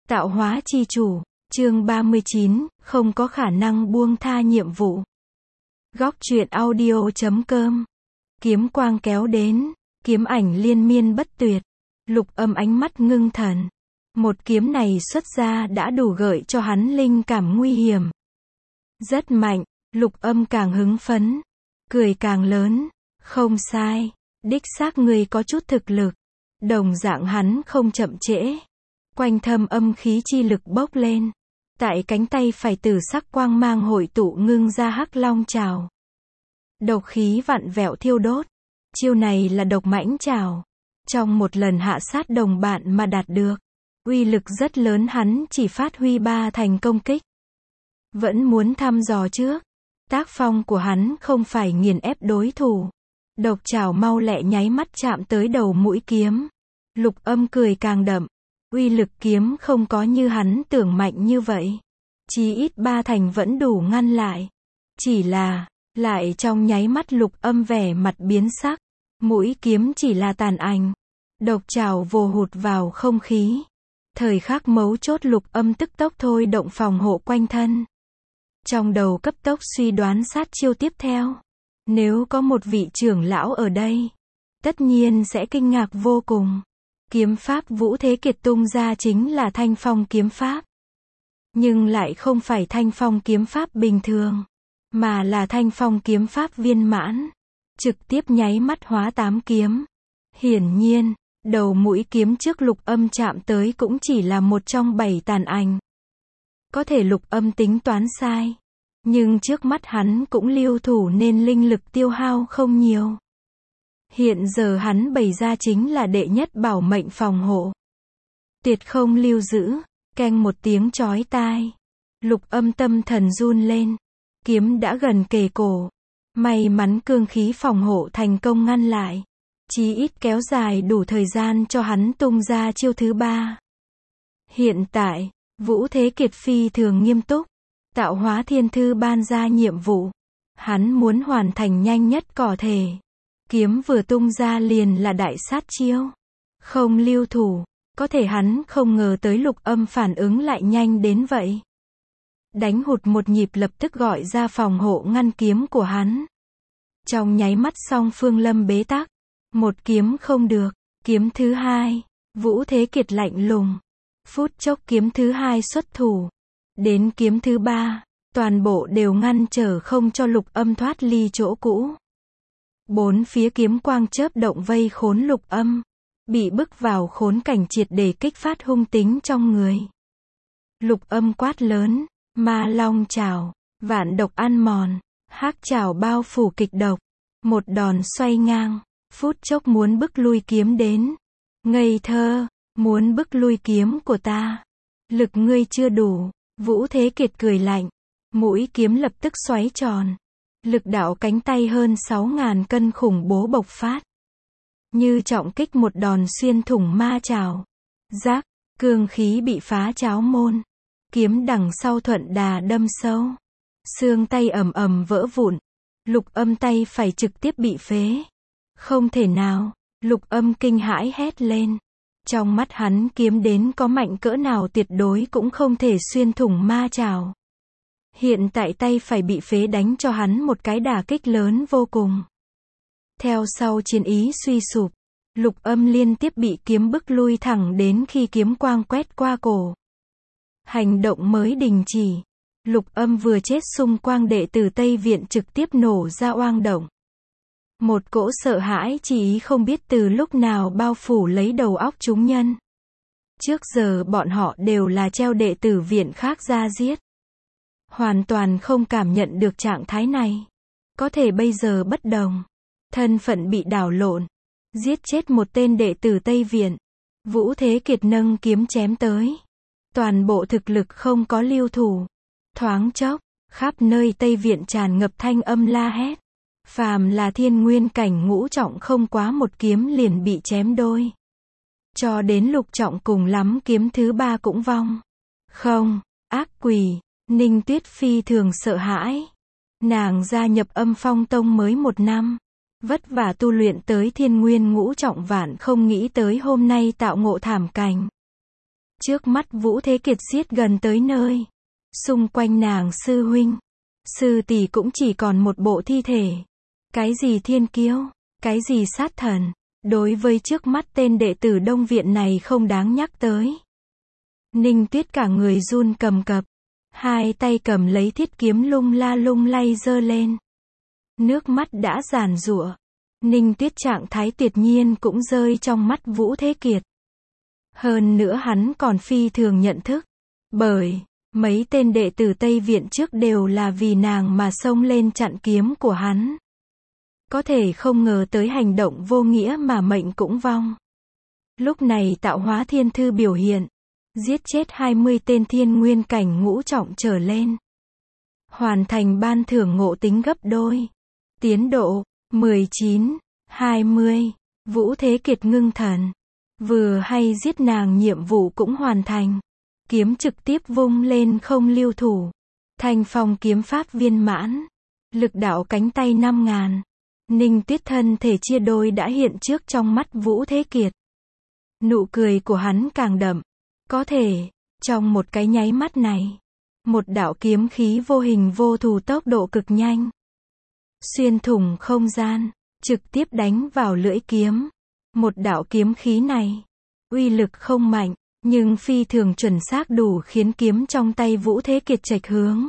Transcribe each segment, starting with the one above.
Tạo hóa chi chủ, chương 39, không có khả năng buông tha nhiệm vụ. Góc truyện audio.com. Kiếm quang kéo đến, kiếm ảnh liên miên bất tuyệt. Lục Âm ánh mắt ngưng thần. Một kiếm này xuất ra đã đủ gợi cho hắn linh cảm nguy hiểm. Rất mạnh, Lục Âm càng hứng phấn, cười càng lớn. Không sai, đích xác người có chút thực lực. Đồng dạng hắn không chậm trễ. Quanh thân âm khí chi lực bốc lên. Tại cánh tay phải tử sắc quang mang hội tụ ngưng ra hắc long trảo. Độc khí vặn vẹo thiêu đốt. Chiêu này là độc mãnh trảo. Trong một lần hạ sát đồng bạn mà đạt được. Uy lực rất lớn, hắn chỉ phát huy 3 thành công kích. Vẫn muốn thăm dò trước. Tác phong của hắn không phải nghiền ép đối thủ. Độc trảo mau lẹ nháy mắt chạm tới đầu mũi kiếm. Lục Âm cười càng đậm. Uy lực kiếm không có như hắn tưởng mạnh như vậy. Chí ít 3 thành vẫn đủ ngăn lại. Chỉ là, lại trong nháy mắt Lục Âm vẻ mặt biến sắc. Mũi kiếm chỉ là tàn ảnh. Độc trảo vồ hụt vào không khí. Thời khắc mấu chốt Lục Âm tức tốc thôi động phòng hộ quanh thân. Trong đầu cấp tốc suy đoán sát chiêu tiếp theo. Nếu có một vị trưởng lão ở đây, tất nhiên sẽ kinh ngạc vô cùng. Kiếm pháp Vũ Thế Kiệt tung ra chính là Thanh Phong kiếm pháp. Nhưng lại không phải Thanh Phong kiếm pháp bình thường, mà là Thanh Phong kiếm pháp viên mãn. Trực tiếp nháy mắt hóa 8 kiếm. Hiển nhiên, đầu mũi kiếm trước Lục Âm chạm tới cũng chỉ là một trong 7 tàn ảnh. Có thể Lục Âm tính toán sai. Nhưng trước mắt hắn cũng lưu thủ nên linh lực tiêu hao không nhiều. Hiện giờ hắn bày ra chính là đệ nhất bảo mệnh phòng hộ. Tuyệt không lưu giữ. Keng một tiếng chói tai. Lục Âm tâm thần run lên. Kiếm đã gần kề cổ. May mắn cương khí phòng hộ thành công ngăn lại. Chí ít kéo dài đủ thời gian cho hắn tung ra chiêu thứ 3. Hiện tại, Vũ Thế Kiệt phi thường nghiêm túc. Tạo hóa thiên thư ban ra nhiệm vụ. Hắn muốn hoàn thành nhanh nhất có thể. Kiếm vừa tung ra liền là đại sát chiêu. Không lưu thủ. Có thể hắn không ngờ tới Lục Âm phản ứng lại nhanh đến vậy. Đánh hụt một nhịp lập tức gọi ra phòng hộ ngăn kiếm của hắn. Trong nháy mắt song phương lâm bế tắc. Một kiếm không được. Kiếm thứ 2. Vũ Thế Kiệt lạnh lùng. Phút chốc kiếm thứ 2 xuất thủ. Đến kiếm thứ 3. Toàn bộ đều ngăn trở không cho Lục Âm thoát ly chỗ cũ. 4 phía kiếm quang chớp động vây khốn Lục Âm. Bị bức vào khốn cảnh triệt để kích phát hung tính trong người. Lục Âm quát lớn. Ma long trảo. Vạn độc ăn mòn. Hắc trảo bao phủ kịch độc. Một đòn xoay ngang. Phút chốc muốn bức lui kiếm đến. Ngây thơ. Muốn bức lui kiếm của ta. Lực ngươi chưa đủ. Vũ Thế Kiệt cười lạnh. Mũi kiếm lập tức xoáy tròn. Lực đạo cánh tay hơn 6.000 cân khủng bố bộc phát. Như trọng kích một đòn xuyên thủng ma trảo. Rác, cương khí bị phá cháo môn. Kiếm đằng sau thuận đà đâm sâu. Xương tay ầm ầm vỡ vụn. Lục Âm tay phải trực tiếp bị phế. Không thể nào, Lục Âm kinh hãi hét lên. Trong mắt hắn kiếm đến có mạnh cỡ nào tuyệt đối cũng không thể xuyên thủng ma trảo. Hiện tại tay phải bị phế đánh cho hắn một cái đả kích lớn vô cùng. Theo sau chiến ý suy sụp, Lục Âm liên tiếp bị kiếm bức lui thẳng đến khi kiếm quang quét qua cổ. Hành động mới đình chỉ. Lục Âm vừa chết xung quanh đệ tử Tây Viện trực tiếp nổ ra oang động. Một cỗ sợ hãi chỉ ý không biết từ lúc nào bao phủ lấy đầu óc chúng nhân. Trước giờ bọn họ đều là treo đệ tử viện khác ra giết. Hoàn toàn không cảm nhận được trạng thái này. Có thể bây giờ bất đồng. Thân phận bị đảo lộn. Giết chết một tên đệ tử Tây Viện. Vũ Thế Kiệt nâng kiếm chém tới. Toàn bộ thực lực không có lưu thủ. Thoáng chốc, khắp nơi Tây Viện tràn ngập thanh âm la hét. Phàm là thiên nguyên cảnh ngũ trọng không quá một kiếm liền bị chém đôi. Cho đến lục trọng cùng lắm kiếm thứ 3 cũng vong. Không, ác quỷ. Ninh Tuyết phi thường sợ hãi. Nàng gia nhập Âm Phong Tông mới 1 năm. Vất vả tu luyện tới thiên nguyên ngũ trọng vạn không nghĩ tới hôm nay tạo ngộ thảm cảnh. Trước mắt Vũ Thế Kiệt giết gần tới nơi. Xung quanh nàng sư huynh, sư tỷ cũng chỉ còn một bộ thi thể. Cái gì thiên kiêu, cái gì sát thần, đối với trước mắt tên đệ tử Đông Viện này không đáng nhắc tới. Ninh Tuyết cả người run cầm cập, hai tay cầm lấy thiết kiếm lung la lung lay giơ lên. Nước mắt đã giàn giụa. Ninh Tuyết trạng thái tuyệt nhiên cũng rơi trong mắt Vũ Thế Kiệt. Hơn nữa hắn còn phi thường nhận thức. Bởi, mấy tên đệ tử Tây Viện trước đều là vì nàng mà xông lên chặn kiếm của hắn. Có thể không ngờ tới hành động vô nghĩa mà mệnh cũng vong. Lúc này Tạo Hóa Thiên Thư biểu hiện. Giết chết 20 tên thiên nguyên cảnh ngũ trọng trở lên. Hoàn thành ban thưởng ngộ tính gấp đôi. Tiến độ 19, 20. Vũ Thế Kiệt ngưng thần. Vừa hay giết nàng nhiệm vụ cũng hoàn thành. Kiếm trực tiếp vung lên không lưu thủ. Thanh phong kiếm pháp viên mãn. Lực đạo cánh tay 5.000. Ninh Tuyết thân thể chia đôi đã hiện trước trong mắt Vũ Thế Kiệt. Nụ cười của hắn càng đậm. Có thể, trong một cái nháy mắt này, một đạo kiếm khí vô hình vô thù tốc độ cực nhanh. Xuyên thủng không gian, trực tiếp đánh vào lưỡi kiếm. Một đạo kiếm khí này, uy lực không mạnh, nhưng phi thường chuẩn xác đủ khiến kiếm trong tay Vũ Thế Kiệt chệch hướng.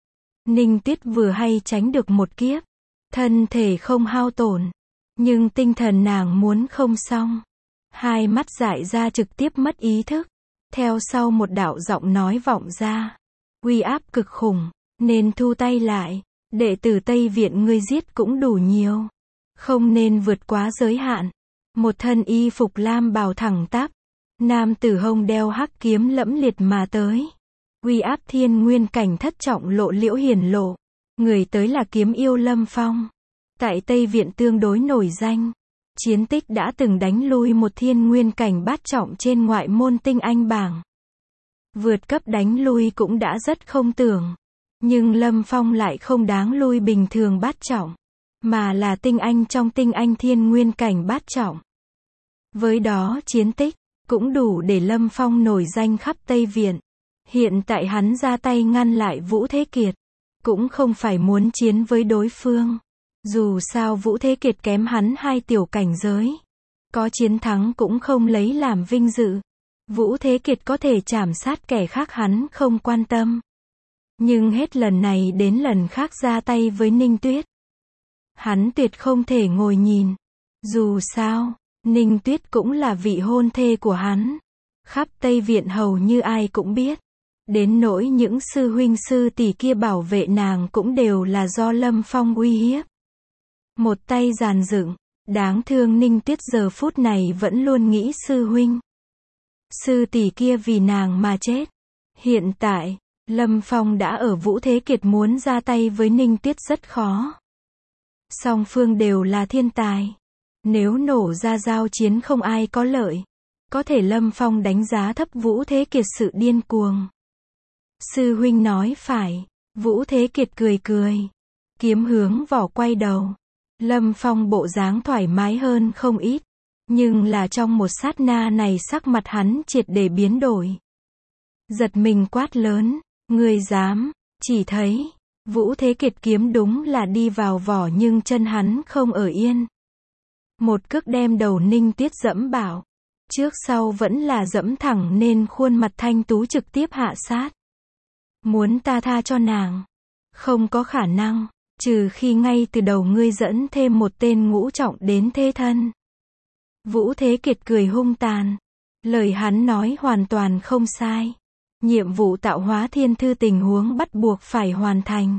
Ninh Tuyết vừa hay tránh được một kiếp, thân thể không hao tổn, nhưng tinh thần nàng muốn không xong. Hai mắt dại ra trực tiếp mất ý thức. Theo sau một đạo giọng nói vọng ra. Uy áp cực khủng, nên thu tay lại. Đệ tử Tây Viện ngươi giết cũng đủ nhiều. Không nên vượt quá giới hạn. Một thân y phục lam bào thẳng tắp. Nam tử hông đeo hắc kiếm lẫm liệt mà tới. Uy áp thiên nguyên cảnh thất trọng lộ liễu hiển lộ. Người tới là kiếm yêu Lâm Phong. Tại Tây Viện tương đối nổi danh. Chiến tích đã từng đánh lui một thiên nguyên cảnh bát trọng trên ngoại môn tinh anh bảng. Vượt cấp đánh lui cũng đã rất không tưởng. Nhưng Lâm Phong lại không đáng lui bình thường bát trọng. Mà là tinh anh trong tinh anh thiên nguyên cảnh bát trọng. Với đó chiến tích, cũng đủ để Lâm Phong nổi danh khắp Tây Viện. Hiện tại hắn ra tay ngăn lại Vũ Thế Kiệt. Cũng không phải muốn chiến với đối phương. Dù sao Vũ Thế Kiệt kém hắn 2 tiểu cảnh giới. Có chiến thắng cũng không lấy làm vinh dự. Vũ Thế Kiệt có thể trảm sát kẻ khác hắn không quan tâm. Nhưng hết lần này đến lần khác ra tay với Ninh Tuyết. Hắn tuyệt không thể ngồi nhìn. Dù sao, Ninh Tuyết cũng là vị hôn thê của hắn. Khắp Tây Viện hầu như ai cũng biết. Đến nỗi những sư huynh sư tỷ kia bảo vệ nàng cũng đều là do Lâm Phong uy hiếp. Một tay giàn dựng, đáng thương Ninh Tuyết giờ phút này vẫn luôn nghĩ sư huynh. Sư tỷ kia vì nàng mà chết. Hiện tại, Lâm Phong đã ở Vũ Thế Kiệt muốn ra tay với Ninh Tuyết rất khó. Song phương đều là thiên tài. Nếu nổ ra giao chiến không ai có lợi. Có thể Lâm Phong đánh giá thấp Vũ Thế Kiệt sự điên cuồng. Sư huynh nói phải. Vũ Thế Kiệt cười cười. Kiếm hướng vỏ quay đầu. Lâm Phong bộ dáng thoải mái hơn không ít. Nhưng là trong một sát na này sắc mặt hắn triệt để biến đổi. Giật mình quát lớn. Ngươi dám. Chỉ thấy, Vũ Thế Kiệt kiếm đúng là đi vào vỏ nhưng chân hắn không ở yên. Một cước đem đầu Ninh Tuyết dẫm bảo. Trước sau vẫn là dẫm thẳng nên khuôn mặt thanh tú trực tiếp hạ sát. Muốn ta tha cho nàng? Không có khả năng. Trừ khi ngay từ đầu ngươi dẫn thêm một tên ngũ trọng đến thế thân. Vũ Thế Kiệt cười hung tàn. Lời hắn nói hoàn toàn không sai. Nhiệm vụ tạo hóa thiên thư tình huống bắt buộc phải hoàn thành.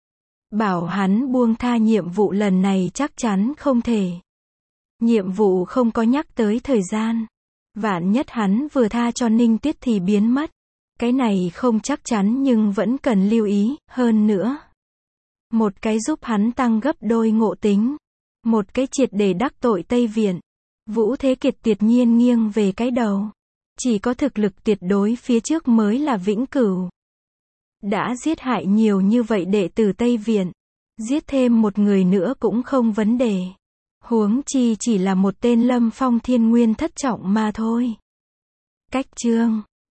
Bảo hắn buông tha nhiệm vụ lần này chắc chắn không thể. Nhiệm vụ không có nhắc tới thời gian. Vạn nhất hắn vừa tha cho Ninh Tuyết thì biến mất. Cái này không chắc chắn nhưng vẫn cần lưu ý, hơn nữa. Một cái giúp hắn tăng gấp đôi ngộ tính. Một cái triệt để đắc tội Tây Viện. Vũ Thế Kiệt tuyệt nhiên nghiêng về cái đầu. Chỉ có thực lực tuyệt đối phía trước mới là vĩnh cửu. Đã giết hại nhiều như vậy đệ tử Tây Viện. Giết thêm một người nữa cũng không vấn đề. Huống chi chỉ là một tên Lâm Phong thiên nguyên thất trọng mà thôi. Cách chương